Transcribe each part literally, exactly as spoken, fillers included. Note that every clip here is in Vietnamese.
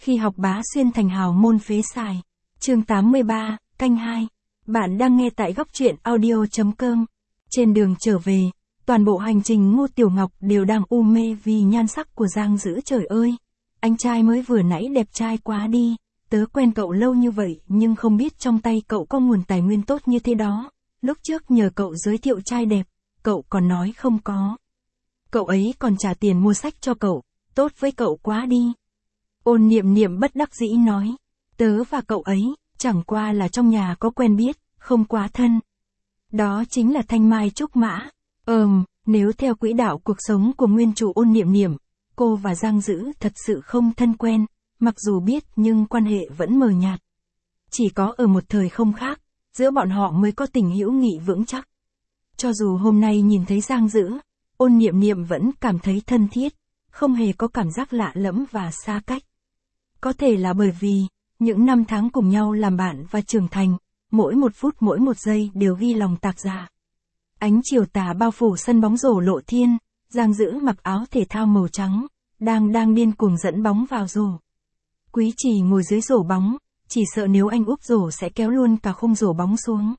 Khi học bá xuyên thành hào môn phế xài. Chương tám mươi ba, canh hai. Bạn đang nghe tại góc truyện audio chấm com. Trên đường trở về, toàn bộ hành trình Ngô Tiểu Ngọc đều đang u mê vì nhan sắc của Giang Dữ. Trời ơi, anh trai mới vừa nãy đẹp trai quá đi, tớ quen cậu lâu như vậy nhưng không biết trong tay cậu có nguồn tài nguyên tốt như thế đó. Lúc trước nhờ cậu giới thiệu trai đẹp, cậu còn nói không có. Cậu ấy còn trả tiền mua sách cho cậu, tốt với cậu quá đi. Ôn Niệm Niệm bất đắc dĩ nói, tớ và cậu ấy, chẳng qua là trong nhà có quen biết, không quá thân. Đó chính là thanh mai trúc mã. Ừm, nếu theo quỹ đạo cuộc sống của nguyên chủ Ôn Niệm Niệm, cô và Giang Dữ thật sự không thân quen, mặc dù biết nhưng quan hệ vẫn mờ nhạt. Chỉ có ở một thời không khác, giữa bọn họ mới có tình hữu nghị vững chắc. Cho dù hôm nay nhìn thấy Giang Dữ, Ôn Niệm Niệm vẫn cảm thấy thân thiết, không hề có cảm giác lạ lẫm và xa cách. Có thể là bởi vì, những năm tháng cùng nhau làm bạn và trưởng thành, mỗi một phút mỗi một giây đều ghi lòng tạc dạ. Ánh chiều tà bao phủ sân bóng rổ Lộ Thiên, Giang Dữ mặc áo thể thao màu trắng, đang đang điên cuồng dẫn bóng vào rổ. Quý Trì ngồi dưới rổ bóng, chỉ sợ nếu anh úp rổ sẽ kéo luôn cả khung rổ bóng xuống.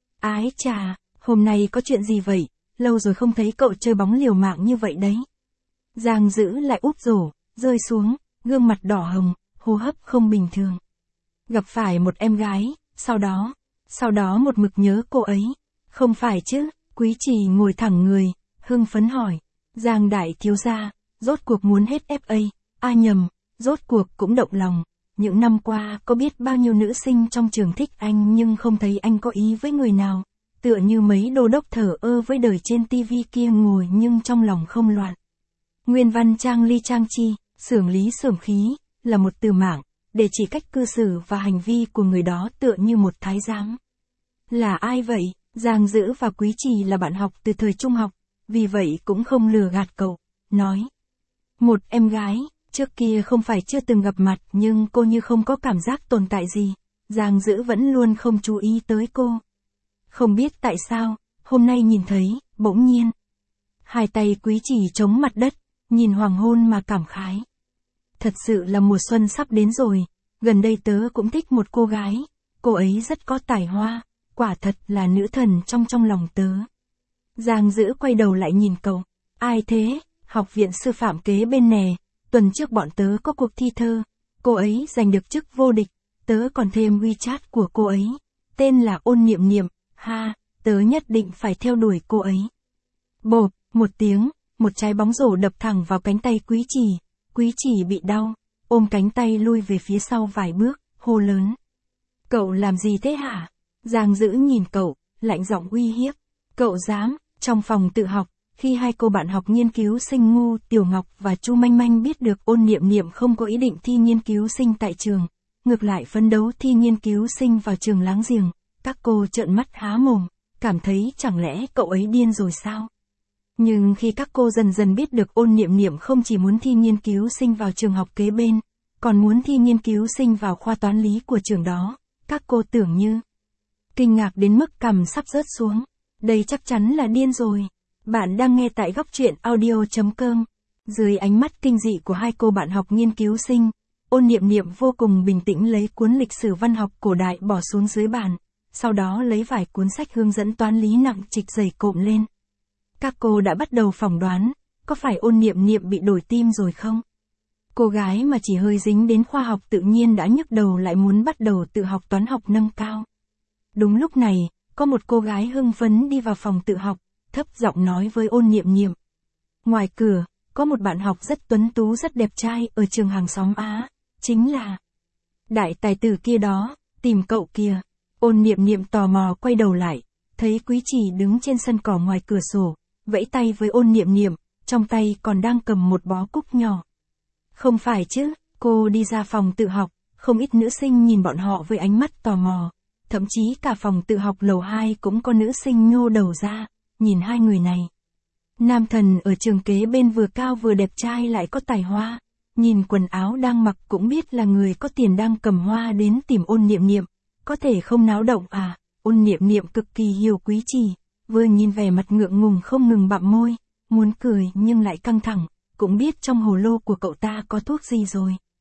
Ái chà, hôm nay có chuyện gì vậy, lâu rồi không thấy cậu chơi bóng liều mạng như vậy đấy. Giang Dữ lại úp rổ, rơi xuống, gương mặt đỏ hồng, hô hấp không bình thường. Gặp phải một em gái, sau đó, sau đó một mực nhớ cô ấy. Không phải chứ, Quý Trì ngồi thẳng người, hưng phấn hỏi. Giang đại thiếu gia, rốt cuộc muốn hết ép a, a nhầm, rốt cuộc cũng động lòng. Những năm qua có biết bao nhiêu nữ sinh trong trường thích anh nhưng không thấy anh có ý với người nào. Tựa như mấy đô đốc thờ ơ với đời trên tivi kia ngồi nhưng trong lòng không loạn. Nguyên văn trang ly trang chi, xưởng lý xưởng khí, là một từ mạng, để chỉ cách cư xử và hành vi của người đó tựa như một thái giám. Là ai vậy? Giang Dữ và Quý Trì là bạn học từ thời trung học, vì vậy cũng không lừa gạt cậu, nói. Một em gái, trước kia không phải chưa từng gặp mặt nhưng cô như không có cảm giác tồn tại gì, Giang Dữ vẫn luôn không chú ý tới cô. Không biết tại sao, hôm nay nhìn thấy, bỗng nhiên. Hai tay Quý Trì chống mặt đất, nhìn hoàng hôn mà cảm khái. Thật sự là mùa xuân sắp đến rồi, gần đây tớ cũng thích một cô gái, cô ấy rất có tài hoa, quả thật là nữ thần trong trong lòng tớ. Giang Dữ quay đầu lại nhìn cậu, ai thế, học viện sư phạm kế bên nè, tuần trước bọn tớ có cuộc thi thơ, cô ấy giành được chức vô địch, tớ còn thêm WeChat của cô ấy, tên là Ôn Niệm Niệm, ha, tớ nhất định phải theo đuổi cô ấy. Bộp, một tiếng, một trái bóng rổ đập thẳng vào cánh tay Quý Trì. Quý Trì bị đau, ôm cánh tay lui về phía sau vài bước, hô lớn. Cậu làm gì thế hả? Giang Dữ nhìn cậu, lạnh giọng uy hiếp. Cậu dám, trong phòng tự học, khi hai cô bạn học nghiên cứu sinh Ngô Tiểu Ngọc và Chu Manh Manh biết được Ôn Niệm Niệm không có ý định thi nghiên cứu sinh tại trường, ngược lại phấn đấu thi nghiên cứu sinh vào trường láng giềng, các cô trợn mắt há mồm, cảm thấy chẳng lẽ cậu ấy điên rồi sao? Nhưng khi các cô dần dần biết được Ôn Niệm Niệm không chỉ muốn thi nghiên cứu sinh vào trường học kế bên, còn muốn thi nghiên cứu sinh vào khoa toán lý của trường đó, các cô tưởng như kinh ngạc đến mức cằm sắp rớt xuống. Đây chắc chắn là điên rồi. Bạn đang nghe tại góc truyện audio chấm com. Dưới ánh mắt kinh dị của hai cô bạn học nghiên cứu sinh, Ôn Niệm Niệm vô cùng bình tĩnh lấy cuốn lịch sử văn học cổ đại bỏ xuống dưới bàn, sau đó lấy vài cuốn sách hướng dẫn toán lý nặng trịch dày cộm lên. Các cô đã bắt đầu phỏng đoán, có phải Ôn Niệm Niệm bị đổi tim rồi không? Cô gái mà chỉ hơi dính đến khoa học tự nhiên đã nhức đầu lại muốn bắt đầu tự học toán học nâng cao. Đúng lúc này, có một cô gái hưng phấn đi vào phòng tự học, thấp giọng nói với Ôn Niệm Niệm. Ngoài cửa, có một bạn học rất tuấn tú rất đẹp trai ở trường hàng xóm Á, chính là đại tài tử kia đó, tìm cậu kìa. Ôn Niệm Niệm tò mò quay đầu lại, thấy Quý Trì đứng trên sân cỏ ngoài cửa sổ, vẫy tay với Ôn Niệm Niệm, trong tay còn đang cầm một bó cúc nhỏ. Không phải chứ, cô đi ra phòng tự học, không ít nữ sinh nhìn bọn họ với ánh mắt tò mò, thậm chí cả phòng tự học lầu hai cũng có nữ sinh nhô đầu ra, nhìn hai người này. Nam thần ở trường kế bên vừa cao vừa đẹp trai lại có tài hoa, nhìn quần áo đang mặc cũng biết là người có tiền đang cầm hoa đến tìm Ôn Niệm Niệm, có thể không náo động à? Ôn Niệm Niệm cực kỳ hiểu Quý Trì, vừa nhìn vẻ mặt ngượng ngùng không ngừng bặm môi, muốn cười nhưng lại căng thẳng, cũng biết trong hồ lô của cậu ta có thuốc gì rồi.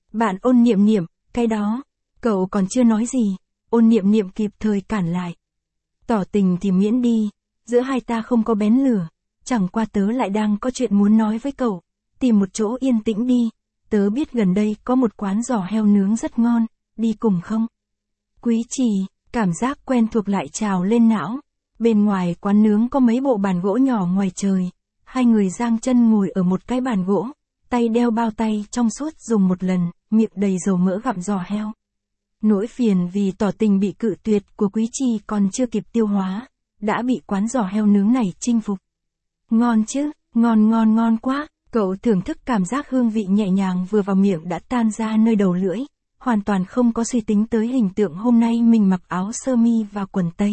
Bạn Ôn Niệm Niệm, cái đó, cậu còn chưa nói gì, Ôn Niệm Niệm kịp thời cản lại. Tỏ tình thì miễn đi, giữa hai ta không có bén lửa, chẳng qua tớ lại đang có chuyện muốn nói với cậu, tìm một chỗ yên tĩnh đi, tớ biết gần đây có một quán giò heo nướng rất ngon, đi cùng không? Quý Trì, cảm giác quen thuộc lại trào lên não, bên ngoài quán nướng có mấy bộ bàn gỗ nhỏ ngoài trời, hai người giang chân ngồi ở một cái bàn gỗ, tay đeo bao tay trong suốt dùng một lần, miệng đầy dầu mỡ gặm giò heo. Nỗi phiền vì tỏ tình bị cự tuyệt của Quý Trì còn chưa kịp tiêu hóa, đã bị quán giò heo nướng này chinh phục. Ngon chứ, ngon ngon ngon quá, cậu thưởng thức cảm giác hương vị nhẹ nhàng vừa vào miệng đã tan ra nơi đầu lưỡi, hoàn toàn không có suy tính tới hình tượng hôm nay mình mặc áo sơ mi và quần tây.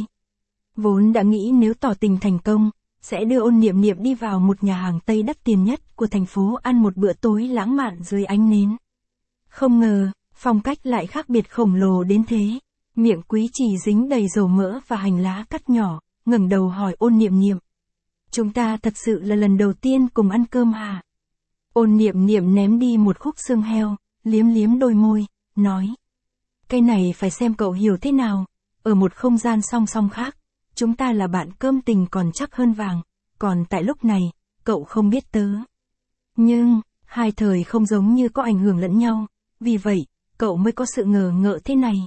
Vốn đã nghĩ nếu tỏ tình thành công, sẽ đưa Ôn Niệm Niệm đi vào một nhà hàng Tây đắt tiền nhất của thành phố ăn một bữa tối lãng mạn dưới ánh nến. Không ngờ, phong cách lại khác biệt khổng lồ đến thế. Miệng Quý Trì dính đầy dầu mỡ và hành lá cắt nhỏ, ngẩng đầu hỏi Ôn Niệm Niệm. Chúng ta thật sự là lần đầu tiên cùng ăn cơm hả? Ôn Niệm Niệm ném đi một khúc xương heo, liếm liếm đôi môi, nói. Cái này phải xem cậu hiểu thế nào, ở một không gian song song khác, chúng ta là bạn cơm tình còn chắc hơn vàng, còn tại lúc này, cậu không biết tớ. Nhưng, hai thời không giống như có ảnh hưởng lẫn nhau, vì vậy, cậu mới có sự ngờ ngợ thế này.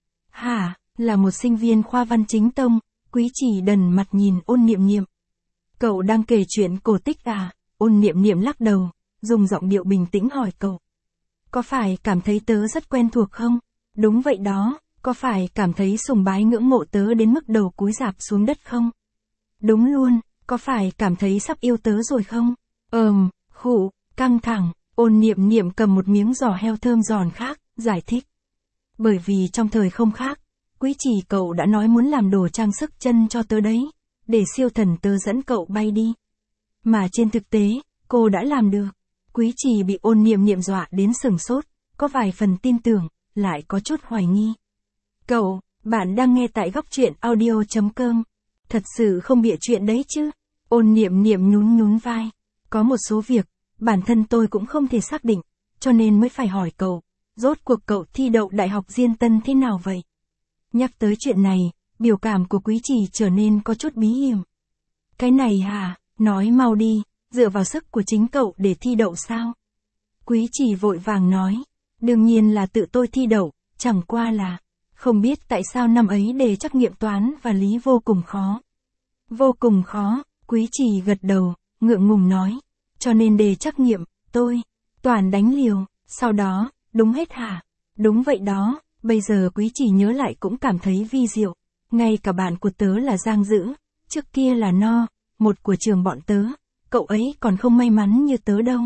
Hả, là một sinh viên khoa văn chính tông, Quý Trì đần mặt nhìn Ôn Niệm Niệm. Cậu đang kể chuyện cổ tích à? Ôn Niệm Niệm lắc đầu, dùng giọng điệu bình tĩnh hỏi cậu. Có phải cảm thấy tớ rất quen thuộc không? Đúng vậy đó, có phải cảm thấy sùng bái ngưỡng mộ tớ đến mức đầu cúi rạp xuống đất không? Đúng luôn, có phải cảm thấy sắp yêu tớ rồi không? Ờm, khụ, căng thẳng, Ôn Niệm Niệm cầm một miếng giò heo thơm giòn khác, giải thích. Bởi vì trong thời không khác, Quý Trì cậu đã nói muốn làm đồ trang sức chân cho tớ đấy, để siêu thần tớ dẫn cậu bay đi. Mà trên thực tế, cô đã làm được. Quý Trì bị Ôn Niệm Niệm dọa đến sửng sốt, có vài phần tin tưởng, lại có chút hoài nghi. Cậu, bạn đang nghe tại góc truyện audio chấm com. Thật sự không bịa chuyện đấy chứ? Ôn Niệm Niệm nhún nhún vai. Có một số việc, bản thân tôi cũng không thể xác định, cho nên mới phải hỏi cậu. Rốt cuộc cậu thi đậu Đại học Diên Tân thế nào vậy? Nhắc tới chuyện này, biểu cảm của Quý Trì trở nên có chút bí hiểm. Cái này hả, nói mau đi, dựa vào sức của chính cậu để thi đậu sao? Quý Trì vội vàng nói, đương nhiên là tự tôi thi đậu, chẳng qua là, không biết tại sao năm ấy đề trắc nghiệm toán và lý vô cùng khó. Vô cùng khó, Quý Trì gật đầu, ngượng ngùng nói, cho nên đề trắc nghiệm, tôi, toàn đánh liều, sau đó, đúng hết hả? Đúng vậy đó, bây giờ Quý Trì nhớ lại cũng cảm thấy vi diệu, ngay cả bạn của tớ là Giang Dữ, trước kia là No, một của trường bọn tớ, cậu ấy còn không may mắn như tớ đâu.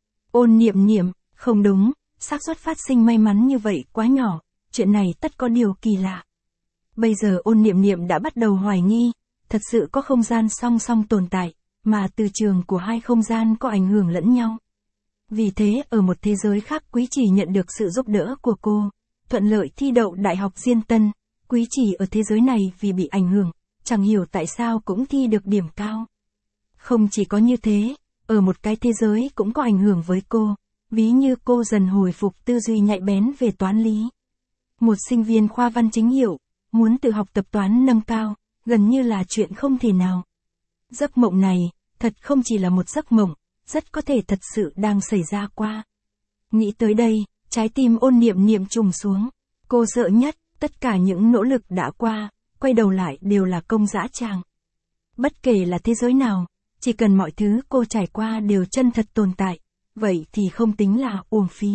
Ôn Niệm Niệm, không đúng, xác suất phát sinh may mắn như vậy quá nhỏ, chuyện này tất có điều kỳ lạ. Bây giờ Ôn Niệm Niệm đã bắt đầu hoài nghi, thật sự có không gian song song tồn tại, mà từ trường của hai không gian có ảnh hưởng lẫn nhau. Vì thế ở một thế giới khác Quý Trì nhận được sự giúp đỡ của cô, thuận lợi thi đậu Đại học Diên Tân, Quý Trì ở thế giới này vì bị ảnh hưởng, chẳng hiểu tại sao cũng thi được điểm cao. Không chỉ có như thế, ở một cái thế giới cũng có ảnh hưởng với cô, ví như cô dần hồi phục tư duy nhạy bén về toán lý. Một sinh viên khoa văn chính hiệu, muốn tự học tập toán nâng cao, gần như là chuyện không thể nào. Giấc mộng này, thật không chỉ là một giấc mộng, rất có thể thật sự đang xảy ra qua. Nghĩ tới đây, trái tim Ôn Niệm Niệm trùng xuống. Cô sợ nhất, tất cả những nỗ lực đã qua, quay đầu lại đều là công dã tràng. Bất kể là thế giới nào, chỉ cần mọi thứ cô trải qua đều chân thật tồn tại, vậy thì không tính là uổng phí.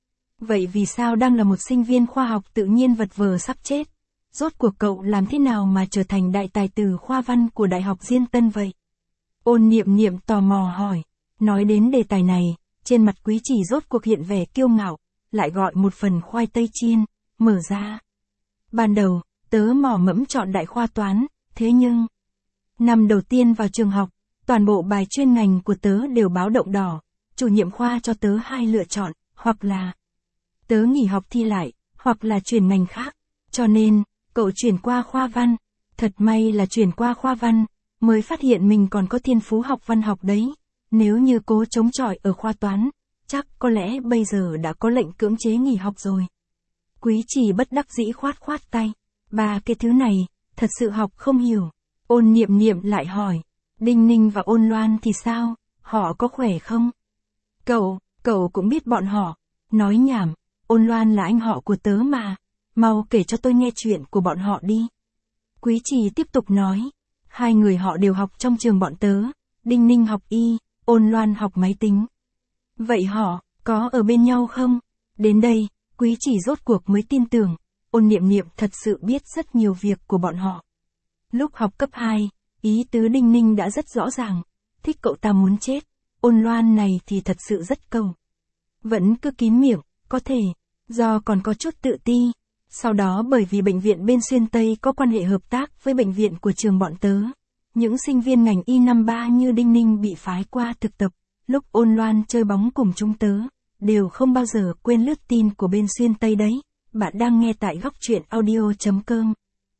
Vậy vì sao đang là một sinh viên khoa học tự nhiên vật vờ sắp chết? Rốt cuộc cậu làm thế nào mà trở thành đại tài tử khoa văn của Đại học Diên Tân vậy? Ôn Niệm Niệm tò mò hỏi. Nói đến đề tài này, trên mặt Quý Trì rốt cuộc hiện vẻ kiêu ngạo, lại gọi một phần khoai tây chiên, mở ra. Ban đầu, tớ mò mẫm chọn đại khoa toán, thế nhưng... Năm đầu tiên vào trường học, toàn bộ bài chuyên ngành của tớ đều báo động đỏ, chủ nhiệm khoa cho tớ hai lựa chọn, hoặc là tớ nghỉ học thi lại, hoặc là chuyển ngành khác, cho nên, cậu chuyển qua khoa văn. Thật may là chuyển qua khoa văn, mới phát hiện mình còn có thiên phú học văn học đấy. Nếu như cố chống chọi ở khoa toán, chắc có lẽ bây giờ đã có lệnh cưỡng chế nghỉ học rồi. Quý Trì bất đắc dĩ khoát khoát tay. Ba cái thứ này, thật sự học không hiểu. Ôn Niệm Niệm lại hỏi. Đinh Ninh và Ôn Loan thì sao, họ có khỏe không? Cậu, cậu cũng biết bọn họ. Nói nhảm, Ôn Loan là anh họ của tớ mà. Mau kể cho tôi nghe chuyện của bọn họ đi. Quý Trì tiếp tục nói. Hai người họ đều học trong trường bọn tớ. Đinh Ninh học y, Ôn Loan học máy tính. Vậy họ, có ở bên nhau không? Đến đây, Quý Trì rốt cuộc mới tin tưởng. Ôn Niệm Niệm thật sự biết rất nhiều việc của bọn họ. Lúc học cấp hai, ý tứ Đinh Ninh đã rất rõ ràng. Thích cậu ta muốn chết. Ôn Loan này thì thật sự rất cầu. Vẫn cứ kín miệng, có thể, do còn có chút tự ti. Sau đó bởi vì bệnh viện bên Xuyên Tây có quan hệ hợp tác với bệnh viện của trường bọn tớ. Những sinh viên ngành y năm ba như Đinh Ninh bị phái qua thực tập. Lúc Ôn Loan chơi bóng cùng chúng tớ, đều không bao giờ quên lướt tin của bên Xuyên Tây đấy. Bạn đang nghe tại góc truyện audio.com.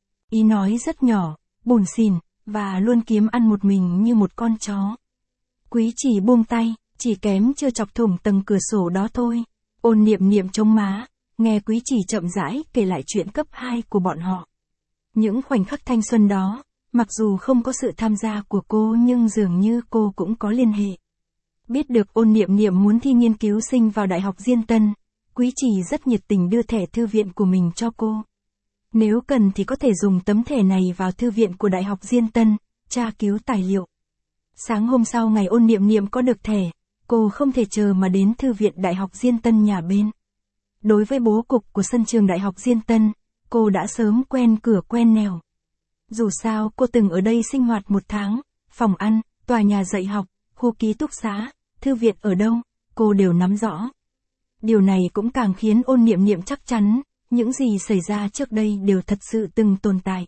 Ý nói rất nhỏ, bủn xỉn, và luôn kiếm ăn một mình như một con chó. Quý Trì buông tay, chỉ kém chưa chọc thủng tầng cửa sổ đó thôi. Ôn Niệm Niệm chống má, nghe Quý Trì chậm rãi kể lại chuyện cấp hai của bọn họ. Những khoảnh khắc thanh xuân đó, mặc dù không có sự tham gia của cô nhưng dường như cô cũng có liên hệ. Biết được Ôn Niệm Niệm muốn thi nghiên cứu sinh vào Đại học Diên Tân, Quý Trì rất nhiệt tình đưa thẻ thư viện của mình cho cô. Nếu cần thì có thể dùng tấm thẻ này vào thư viện của Đại học Diên Tân, tra cứu tài liệu. Sáng hôm sau ngày Ôn Niệm Niệm có được thẻ, cô không thể chờ mà đến thư viện Đại học Diên Tân nhà bên. Đối với bố cục của sân trường Đại học Diên Tân, cô đã sớm quen cửa quen nẻo. Dù sao cô từng ở đây sinh hoạt một tháng, phòng ăn, tòa nhà dạy học, khu ký túc xá, thư viện ở đâu, cô đều nắm rõ. Điều này cũng càng khiến Ôn Niệm Niệm chắc chắn, những gì xảy ra trước đây đều thật sự từng tồn tại.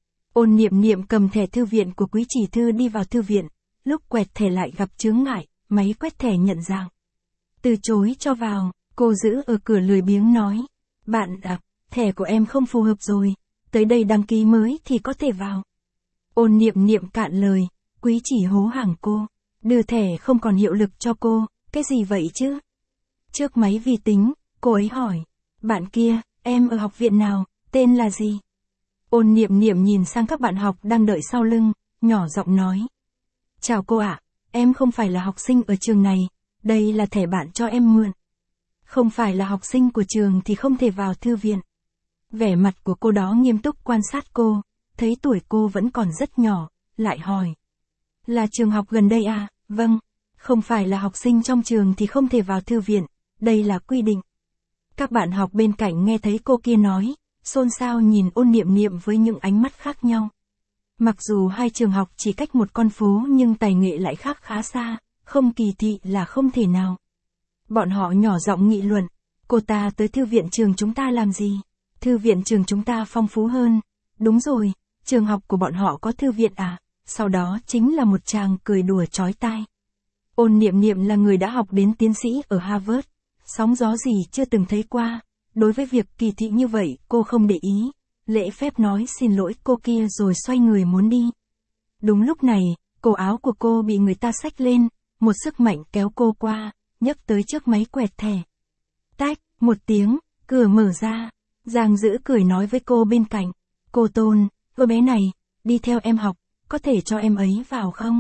Ôn Niệm Niệm cầm thẻ thư viện của Quý Trì Thư đi vào thư viện, lúc quẹt thẻ lại gặp chướng ngại, máy quét thẻ nhận dạng. Từ chối cho vào, cô giữ ở cửa lười biếng nói. Bạn à, thẻ của em không phù hợp rồi, tới đây đăng ký mới thì có thể vào. Ôn Niệm Niệm cạn lời, Quý Trì hố hàng cô, đưa thẻ không còn hiệu lực cho cô, cái gì vậy chứ? Trước máy vi tính, cô ấy hỏi, bạn kia, em ở học viện nào, tên là gì? Ôn Niệm Niệm nhìn sang các bạn học đang đợi sau lưng, nhỏ giọng nói. Chào cô ạ, em không phải là học sinh ở trường này, đây là thẻ bạn cho em mượn. Không phải là học sinh của trường thì không thể vào thư viện. Vẻ mặt của cô đó nghiêm túc quan sát cô, thấy tuổi cô vẫn còn rất nhỏ, lại hỏi. Là trường học gần đây à? Vâng, không phải là học sinh trong trường thì không thể vào thư viện, đây là quy định. Các bạn học bên cạnh nghe thấy cô kia nói, xôn xao nhìn Ôn Niệm Niệm với những ánh mắt khác nhau. Mặc dù hai trường học chỉ cách một con phố nhưng tài nghệ lại khác khá xa, không kỳ thị là không thể nào. Bọn họ nhỏ giọng nghị luận, cô ta tới thư viện trường chúng ta làm gì? Thư viện trường chúng ta phong phú hơn. Đúng rồi, trường học của bọn họ có thư viện à? Sau đó chính là một tràng cười đùa chói tai. Ôn Niệm Niệm là người đã học đến tiến sĩ ở Harvard, sóng gió gì chưa từng thấy qua. Đối với việc kỳ thị như vậy cô không để ý, lễ phép nói xin lỗi cô kia rồi xoay người muốn đi. Đúng lúc này, cổ áo của cô bị người ta xách lên, một sức mạnh kéo cô qua, nhấc tới trước máy quẹt thẻ. Tách, một tiếng, cửa mở ra, Giang Dữ cười nói với cô bên cạnh, cô Tôn, cô bé này, đi theo em học, có thể cho em ấy vào không?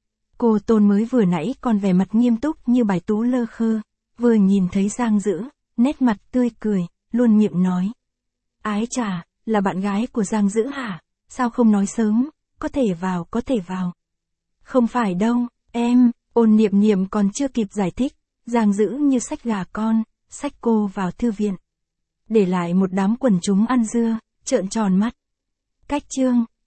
Cô Tôn mới vừa nãy còn vẻ mặt nghiêm túc như bài tú lơ khơ, vừa nhìn thấy Giang Dữ, nét mặt tươi cười, luôn miệng nói. Ái chà, là bạn gái của Giang Dữ hả? Sao không nói sớm, có thể vào có thể vào. Không phải đâu, em, Ôn Niệm Niệm còn chưa kịp giải thích, Giang Dữ như xách gà con, xách cô vào thư viện. Để lại một đám quần chúng ăn dưa, trợn tròn mắt. Cách chương